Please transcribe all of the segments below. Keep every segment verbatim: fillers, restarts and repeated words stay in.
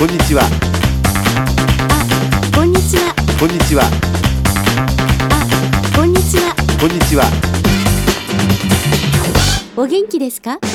こんにちは。 こんにちは。 こんにちは。 こんにちは。 こんにちは。 お元気ですか？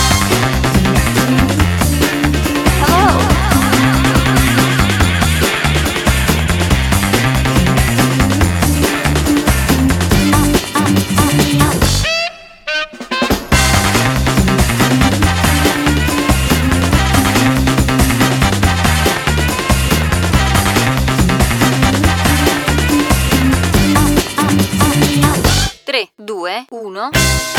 tre, due, uno.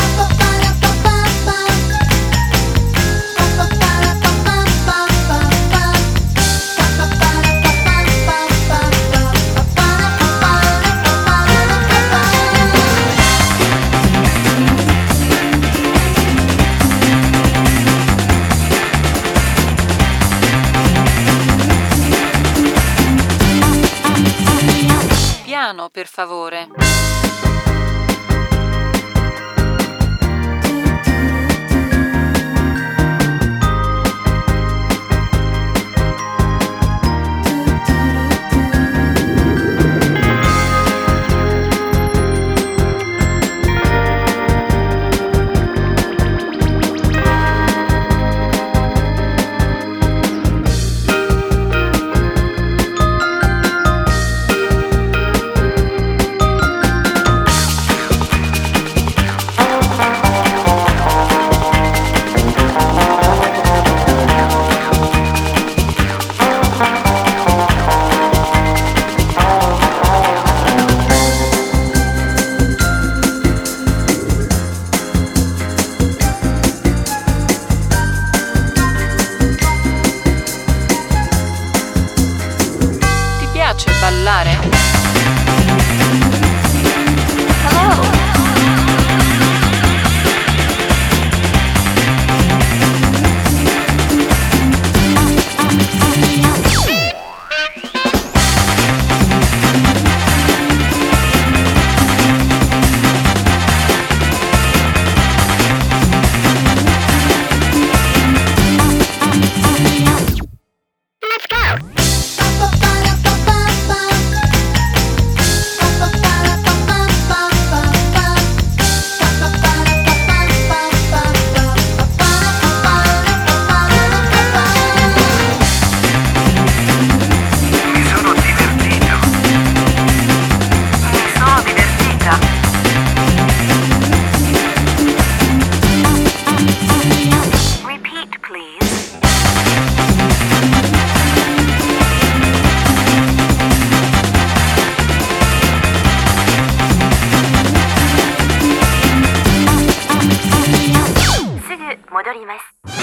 Piano, per favore. Ti piace ballare? Moderimas.